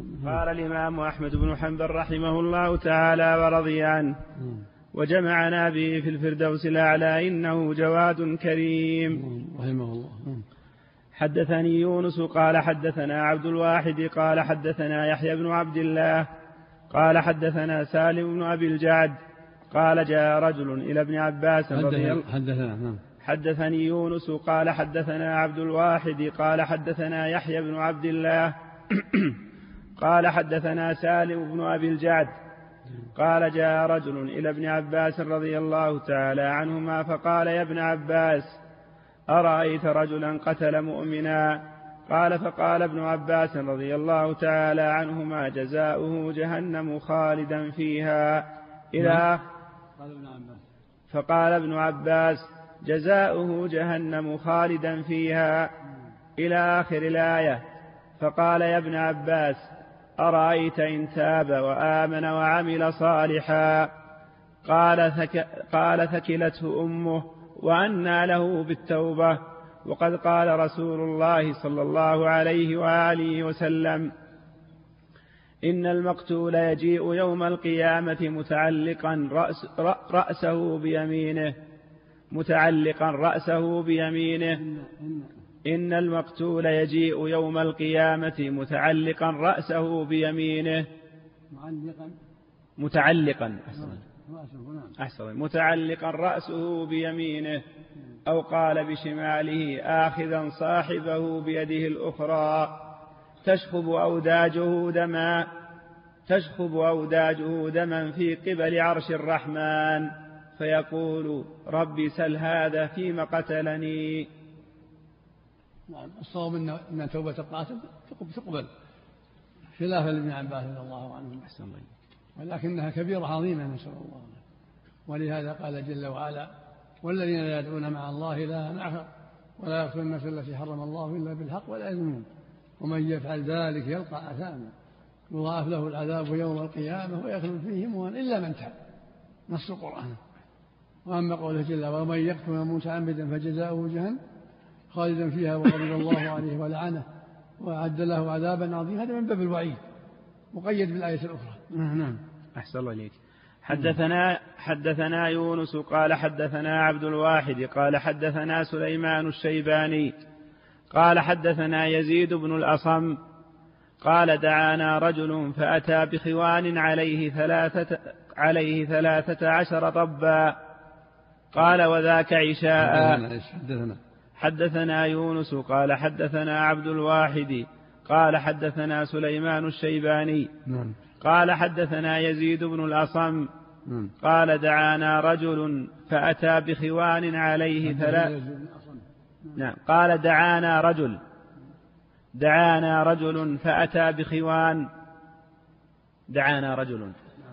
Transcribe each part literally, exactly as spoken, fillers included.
قال الإمام أحمد بن حنبل رحمه الله تعالى ورضي عنه: وجمعنا به في الفردوس الأعلى إنه جواد كريم رحمه الله. حدثني يونس قال حدثنا عبد الواحد قال حدثنا يحيى بن عبد الله قال حدثنا سالم بن أبي الجعد قال جاء رجل إلى ابن عباس رضي الله حدثنا حدثني يونس قال حدثنا عبد الواحد قال حدثنا يحيى بن عبد الله قال حدثنا سالم بن أبي الجعد قال جاء رجل إلى ابن عباس رضي الله تعالى عنهما فقال: يا ابن عباس، أرأيت رجلا قتل مؤمنا؟ قال: فقال ابن عباس رضي الله تعالى عنهما: جزاؤه جهنم خالدا فيها إلى فقال ابن عباس: جزاؤه جهنم خالدا فيها إلى آخر الآية. فقال: يا ابن عباس، أرأيت إن تاب وآمن وعمل صالحا؟ قال, ثك قال ثكلته أمه وأنى له بالتوبة. وقد قال رسول الله صلى الله عليه وآله وسلم: إن المقتول يجيء يوم القيامة متعلقا رأس رأسه بيمينه متعلقا رأسه بيمينه إن المقتول يجيء يوم القيامة متعلقا رأسه بيمينه متعلقا أحسن متعلقا رأسه بيمينه أو قال بشماله آخذا صاحبه بيده الأخرى تشخب أوداجه دما تشخب أوداجه دما في قبل عرش الرحمن فيقول: ربي سل هذا فيما قتلني. الصواب أن توبة القاتل تقبل خلافا لابن عباس رضي الله عنه، ولكنها كبيرة عظيمة نسأل الله. ولهذا قال جل وعلا: والذين لا يدعون مع الله إلها آخر ولا يقتلون النفس التي حرم الله إلا بالحق ولا يزنون ومن يفعل ذلك يلقى أثاما يضاعف له العذاب يوم القيامة ويخلد فيه مهانا إلا من تاب. نص القرآن. وأما قوله جل: ومن يقتل متعمدا فجزاؤه جهنم خالدا فيها وغضب الله عليه ولعنه وأعد له عذابا عظيما، هذا من باب الوعيد مقيد بالآية الأخرى. نعم. أحسن الله إليك. حدثنا حدثنا يونس قال حدثنا عبد الواحد قال حدثنا سليمان الشيباني قال حدثنا يزيد بن الأصم قال: دعانا رجل فأتى بخوان عليه ثلاثة عليه ثلاثة عشر طبا. قال: وذاك عشاء. حدثنا حدثنا يونس قال حدثنا عبد الواحد قال حدثنا سليمان الشيباني قال حدثنا يزيد بن الأصم قال: دعانا رجل فأتى بخوان عليه ثلاث نعم قال دعانا رجل دعانا رجل فأتى بخوان دعانا رجل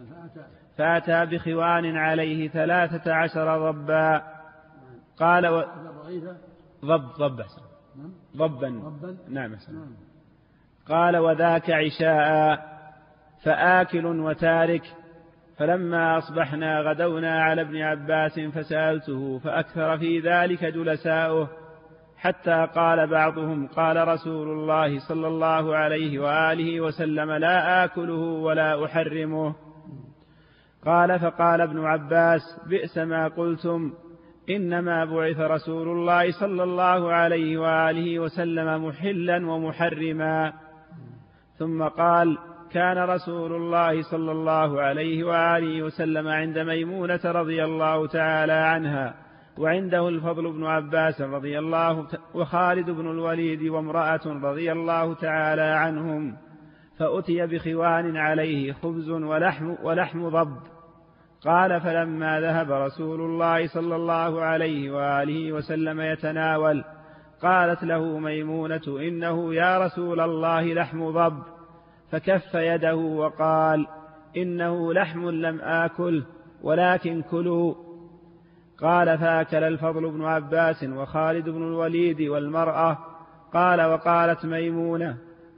فأتى بخوان عليه ثلاثة عشر ضبا. قال و... ضب ضب ضبا نعم. قال: وذاك عشاء فآكل وتارك. فلما أصبحنا غدونا على ابن عباس فسألته فأكثر في ذلك جلساؤه حتى قال بعضهم: قال رسول الله صلى الله عليه وآله وسلم: لا آكله ولا أحرمه. قال: فقال ابن عباس: بئس ما قلتم، إنما بعث رسول الله صلى الله عليه وآله وسلم محلا ومحرما. ثم قال: كان رسول الله صلى الله عليه وآله وسلم عند ميمونة رضي الله تعالى عنها وعنده الفضل بن عباس رضي الله وخالد بن الوليد وامرأة رضي الله تعالى عنهم، فأتي بخوان عليه خبز ولحم, ولحم ضب. قال: فلما ذهب رسول الله صلى الله عليه وآله وسلم يتناول قالت له ميمونة: إنه يا رسول الله لحم ضب. فكف يده وقال: إنه لحم لم آكل ولكن كلوا. قال: فأكل الفضل بن عباس وخالد بن الوليد والمرأة. قال: وقالت ميمونة: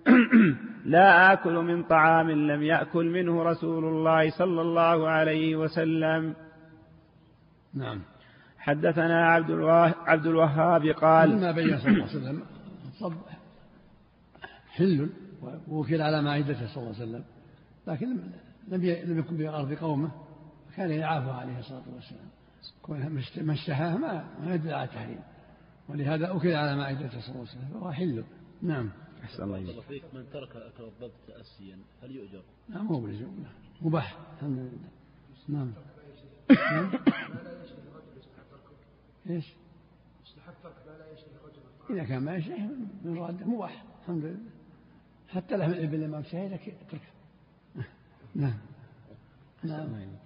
لا آكل من طعام لم يأكل منه رسول الله صلى الله عليه وسلم. نعم. حدثنا عبد, عبد الوهاب قال: ما بين صلى الله عليه وسلم الصب حل ووكل على مائدته صلى الله عليه وسلم، لكن لم يكن بأرض قومه، كان يعافى عليه الصلاة والسلام. ما اشتهاه ما يدل على التحريم، ولهذا أكل على مائدته صلى الله عليه وسلم فهو حل. نعم. أحسن الله إليك. من ترك أكل الضب تأسيا هل يؤجر؟ نعم مو بلزوم، مباح الحمد لله. نعم. ايش؟ إذا كان ما يشتهي من راد مباح الحمد لله، حتى لحم الإبل ما يشتهي لك اتركه. نعم. نعم.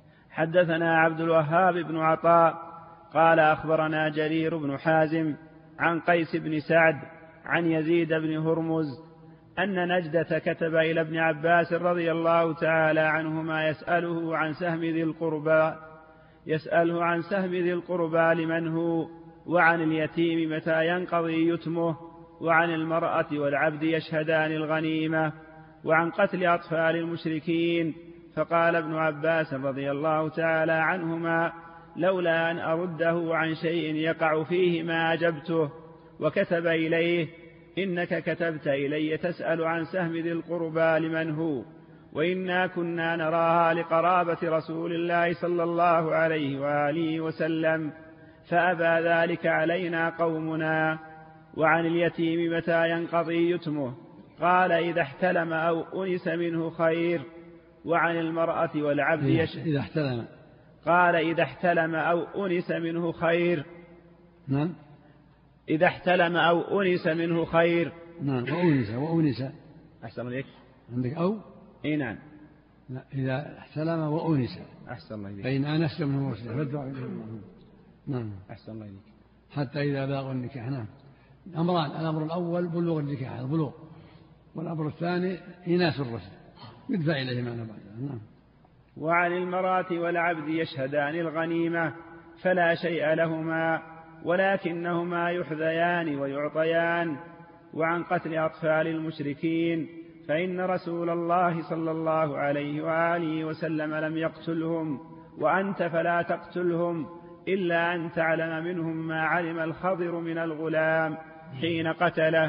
حدثنا عبد الوهاب بن عطاء قال أخبرنا جرير بن حازم عن قيس بن سعد عن يزيد بن هرمز أن نجدة كتب إلى ابن عباس رضي الله تعالى عنهما يسأله عن سهم ذي القربى يسأله عن سهم ذي القربى لمن هو، وعن اليتيم متى ينقضي يتمه، وعن المرأة والعبد يشهدان الغنيمة، وعن قتل أطفال المشركين. فقال ابن عباس رضي الله تعالى عنهما لولا أن أرده عن شيء يقع فيه ما أجبته. وكتب إليه إنك كتبت إلي تسأل عن سهم ذي القربى لمن هو، وإنا كنا نراها لقرابة رسول الله صلى الله عليه وآله وسلم فأبى ذلك علينا قومنا. وعن اليتيم متى ينقضي يتمه قال إذا احتلم أو أنس منه خير. وعن المرأة والعبد يشهد إذا احتلم قال إذا احتلم أو أنس منه خير. نعم. إذا احتلم أو أنس منه خير. نعم. وأنس وأنس أحسن عليك. عندك أو إيه نعم. إذا احتلم وأنس. أحسن الله إليك. فإن آنست منه رشدا. نعم. أحسن الله إليك. حتى إذا بلغ النكاح. نعم. أمران، الأمر الأول بلوغ النكاح البلوغ، والأمر الثاني إناث الرشد يدفع إليه معنى بعده. نعم. وعن المرأة والعبد يشهدان الغنيمة فلا شيء لهما ولكنهما يحذيان ويعطيان. وعن قتل أطفال المشركين فإن رسول الله صلى الله عليه وآله وسلم لم يقتلهم، وأنت فلا تقتلهم إلا أن تعلم منهم ما علم الخضر من الغلام حين قتله.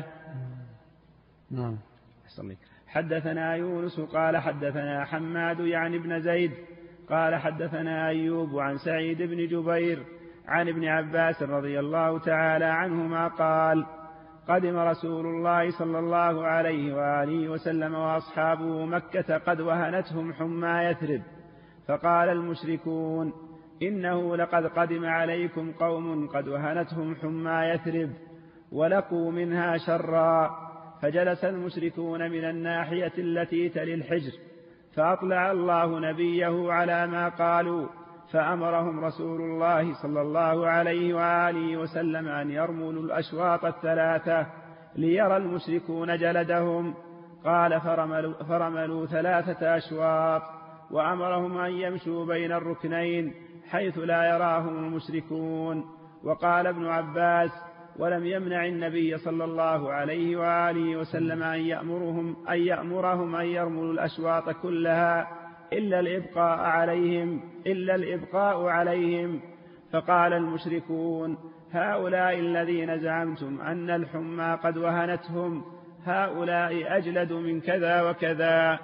نعم. حدثنا يونس قال حدثنا حماد يعني ابن زيد قال حدثنا أيوب عن سعيد بن جبير عن ابن عباس رضي الله تعالى عنهما قال قدم رسول الله صلى الله عليه وآله وسلم وأصحابه مكة قد وهنتهم حمى يثرب، فقال المشركون إنه لقد قدم عليكم قوم قد وهنتهم حمى يثرب ولقوا منها شرا. فجلس المشركون من الناحية التي تلي الحجر، فأطلع الله نبيه على ما قالوا، فأمرهم رسول الله صلى الله عليه وآله وسلم أن يرملوا الأشواط الثلاثة ليرى المشركون جلدهم. قال فرملوا, فرملوا ثلاثة أشواط، وأمرهم أن يمشوا بين الركنين حيث لا يراهم المشركون. وقال ابن عباس ولم يمنع النبي صلى الله عليه وآله وسلم أن يأمرهم أن يأمرهم أن يرملوا الأشواط كلها إلا الإبقاء عليهم إلا الإبقاء عليهم. فقال المشركون هؤلاء الذين زعمتم أن الحمى قد وهنتهم هؤلاء أجلد من كذا وكذا.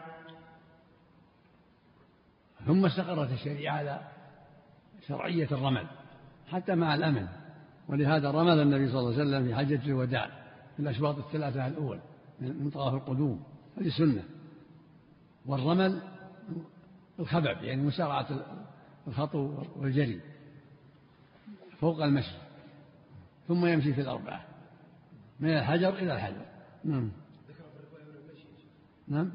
ثم استقرت الشريعة على شرعية الرمل حتى مع الأمن، ولهذا رمل النبي صلى الله عليه وسلم في حجة الوداع في الأشواط الثلاثة الأول من طواف القدوم، هذه سنة. والرمل الخبب يعني مسارعة الخطو والجري فوق المشي، ثم يمشي في الأربعة من الحجر إلى الحجر. نعم. نعم.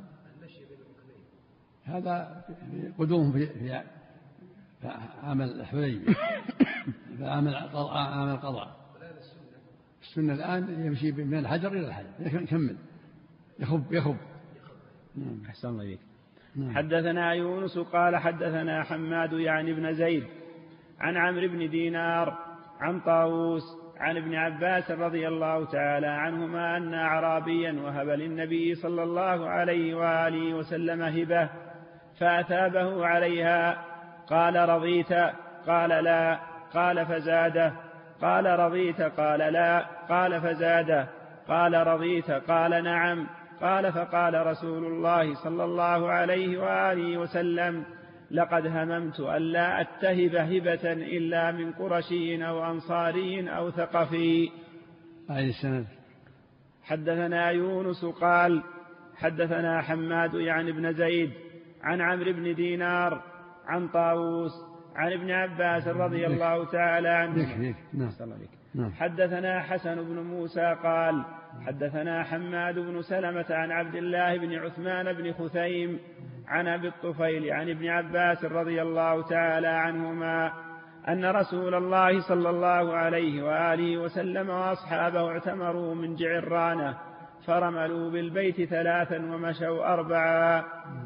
هذا قدوم في, في عام الحديبية في عام القضاء. السنة الآن يمشي من الحجر إلى الحجر يكمل يخب يخب. نعم. أحسن الله إليك. حدثنا يونس قال حدثنا حماد يعني ابن زيد عن عمرو بن دينار عن طاووس عن ابن عباس رضي الله تعالى عنهما أن أعرابيا وهب للنبي صلى الله عليه وآله وسلم هبة فأثابه عليها. قال رضيت؟ قال لا. قال فزاده. قال رضيت؟ قال لا. قال فزاده. قال رضيت؟ قال نعم. قال فقال رسول الله صلى الله عليه وآله وسلم لقد هممت ألا أتهب هبة إلا من قرشي أو أنصاري أو ثقفي. أي السند. حدثنا يونس قال حدثنا حماد يعني بن زيد عن عمرو بن دينار عن طاووس عن ابن عباس رضي الله تعالى عنه. حدثنا حسن بن موسى قال حدثنا حماد بن سلمة عن عبد الله بن عثمان بن خثيم عن أبي الطفيل عن ابن عباس رضي الله تعالى عنهما أن رسول الله صلى الله عليه وآله وسلم وأصحابه اعتمروا من جعرانة فرملوا بالبيت ثلاثا ومشوا أربعا.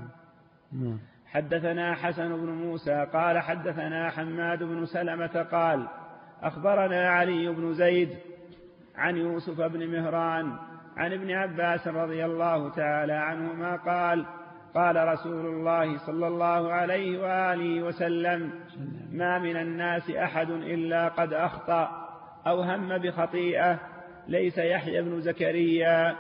حدثنا حسن بن موسى قال حدثنا حماد بن سلمة قال أخبرنا علي بن زيد عن يوسف بن مهران عن ابن عباس رضي الله تعالى عنهما قال قال رسول الله صلى الله عليه وآله وسلم ما من الناس أحد إلا قد أخطأ أو هم بخطيئة ليس يحيى بن زكريا.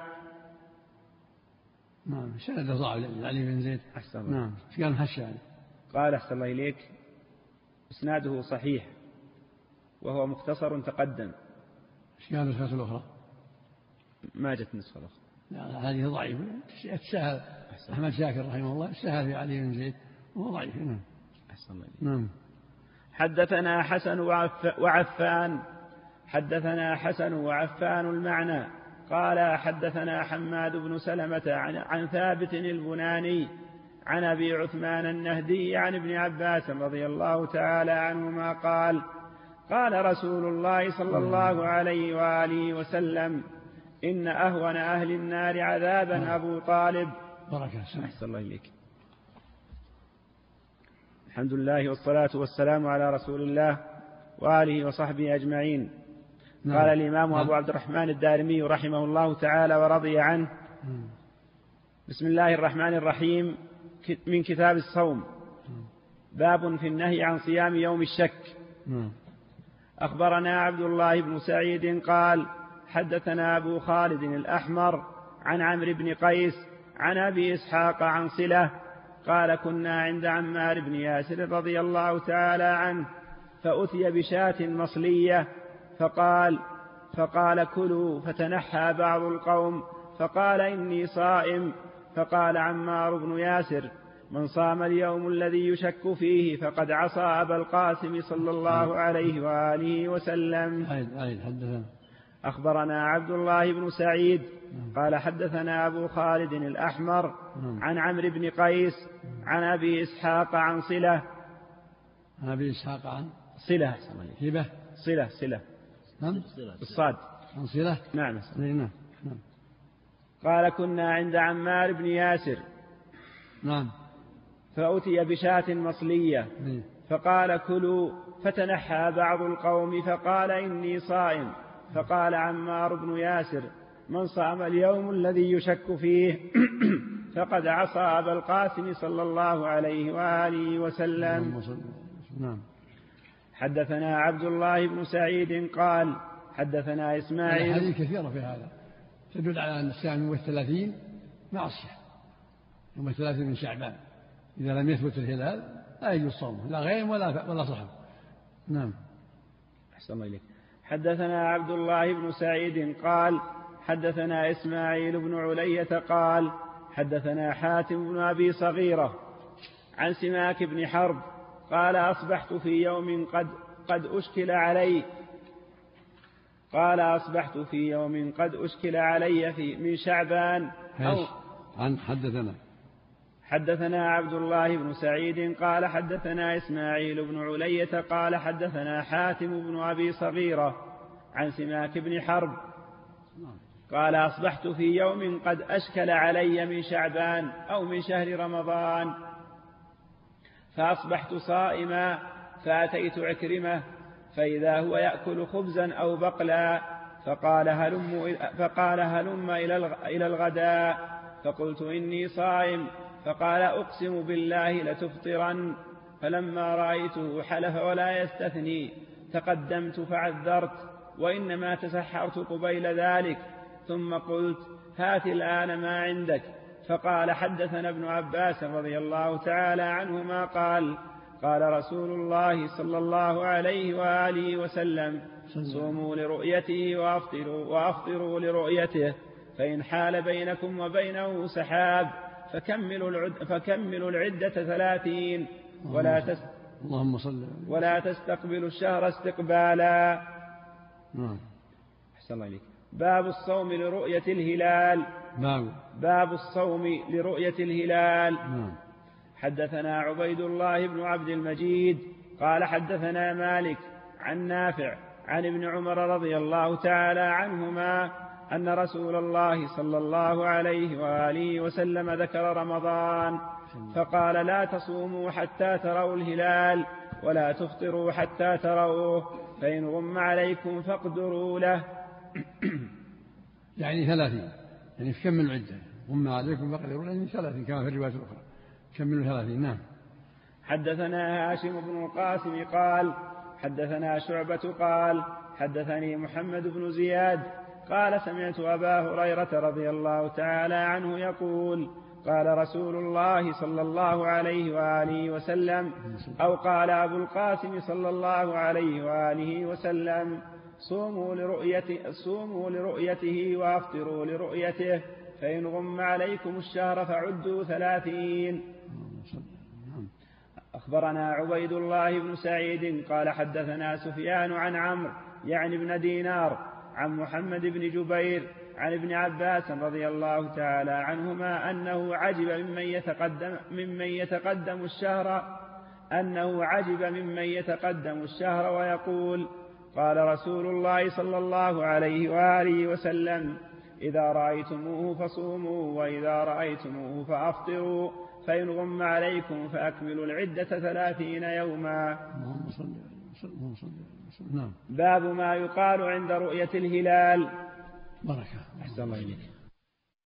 نعم سند ضعف علي بن زيد. نعم كان هشام. قال أحسن الله إليك إسناده صحيح وهو مختصر تقدم. ايش قال النسخة الأخرى؟ ما جت النسخة الأخرى. لا هذه ضعيفة. السهل أحمد شاكر رحمه الله السهل في علي بن زيد وهو ضعيف. نعم. أحسن الله إليك. نعم. حدثنا حسن وعفان حدثنا حسن وعفان المعنى قال حدثنا حماد بن سلمة عن, عن ثابت البناني عن أبي عثمان النهدي عن ابن عباس رضي الله تعالى عنهما قال قال رسول الله صلى الله عليه وآله وسلم إن أهون أهل النار عذابا أبو طالب. بركة. أحسن الله إليك. الحمد لله والصلاة والسلام على رسول الله وآله وصحبه أجمعين. نعم. قال الإمام نعم. أبو عبد الرحمن الدارمي رحمه الله تعالى ورضي عنه. نعم. بسم الله الرحمن الرحيم. من كتاب الصوم. نعم. باب في النهي عن صيام يوم الشك. نعم. أخبرنا عبد الله بن سعيد قال حدثنا أبو خالد الأحمر عن عمرو بن قيس عن أبي إسحاق عن صلة قال كنا عند عمار بن ياسر رضي الله تعالى عنه فأتي بشاة مصلية فقال فقال كلوا فتنحى بعض القوم فقال إني صائم فقال عمار بن ياسر من صام اليوم الذي يشك فيه فقد عصى أبا القاسم صلى الله عليه وآله وسلم. أخبرنا عبد الله بن سعيد قال حدثنا أبو خالد الأحمر عن عمرو بن قيس عن أبي إسحاق عن صلة. عن أبي إسحاق عن صلة هبة صلة صلة الصاد عن صلة. نعم. نعم. قال كنا عند عمار بن ياسر. نعم. فأتي بشاة مصلية فقال كلوا فتنحى بعض القوم فقال إني صائم فقال عمار بن ياسر من صام اليوم الذي يشك فيه فقد عصى أبا القاسم صلى الله عليه وآله وسلم. نعم. حدثنا عبد الله بن سعيد قال حدثنا إسماعيل. الحديث كثيرة في هذا تدل على أن الصيام يوم الثلاثين معصية يوم الثلاثين من شعبان إذا لم يثبت الهلال لا يجوز صومه لا غيم ولا ولا صحب. نعم. أحسن الله إليك. حدثنا عبد الله بن سعيد قال حدثنا إسماعيل بن علية قال حدثنا حاتم بن أبي صغيرة عن سماك بن حرب قال أصبحت في يوم قد قد أشكل علي قال أصبحت في يوم قد أشكل علي في من شعبان أو عن حدثنا حدثنا عبد الله بن سعيد قال حدثنا إسماعيل بن علية قال حدثنا حاتم بن أبي صغيرة عن سماك بن حرب قال أصبحت في يوم قد أشكل علي من شعبان أو من شهر رمضان فأصبحت صائما فأتيت عكرمة فإذا هو يأكل خبزا أو بقلا فقال هلم, فقال هلم إلى الغداء فقلت إني صائم فقال أقسم بالله لتفطرن فلما رأيته حلف ولا يستثني تقدمت فعذرت وإنما تسحرت قبيل ذلك ثم قلت هات الآن ما عندك. فقال حدثنا ابن عباس رضي الله تعالى عنهما قال قال رسول الله صلى الله عليه وآله وسلم صوموا لرؤيته وأفطروا, وأفطروا لرؤيته، فإن حال بينكم وبينه سحاب فكملوا, العد فكملوا العدة ثلاثين ولا, تست اللهم صل ولا تستقبلوا الشهر استقبالا. نعم. أحسن الله إليك. باب الصوم لرؤية الهلال. باب باب الصوم لرؤية الهلال. نعم. حدثنا عبيد الله بن عبد المجيد قال حدثنا مالك عن نافع عن ابن عمر رضي الله تعالى عنهما أن رسول الله صلى الله عليه وآله وسلم ذكر رمضان فقال لا تصوموا حتى تروا الهلال ولا تفطروا حتى تروه، فإن غم عليكم فاقدروا له. يعني ثلاثين، يعني في كم من عدة غم عليكم فاقدروا له، يعني ثلاثين كما في الرواية الأخرى كملوا ثلاثين. نعم. حدثنا هاشم بن القاسم قال حدثنا شعبة قال حدثني محمد بن زياد قال سمعت أبا هريرة رضي الله تعالى عنه يقول قال رسول الله صلى الله عليه وآله وسلم، أو قال أبو القاسم صلى الله عليه وآله وسلم صوموا لرؤيته, صوموا لرؤيته وأفطروا لرؤيته، فإن غم عليكم الشهر فعدوا ثلاثين. أخبرنا عبيد الله بن سعيد قال حدثنا سفيان عن عمرو يعني ابن دينار عن محمد بن جبير عن ابن عباس رضي الله تعالى عنهما أنه عجب ممن يتقدم, ممن يتقدم الشهر أنه عجب ممن يتقدم الشهر ويقول قال رسول الله صلى الله عليه وآله وسلم إذا رأيتموه فصوموا وإذا رأيتموه فأفطروا، فإن غم عليكم فأكملوا العدة ثلاثين يوما. نعم. باب ما يقال عند رؤية الهلال. بركة. أحسن الله إليك.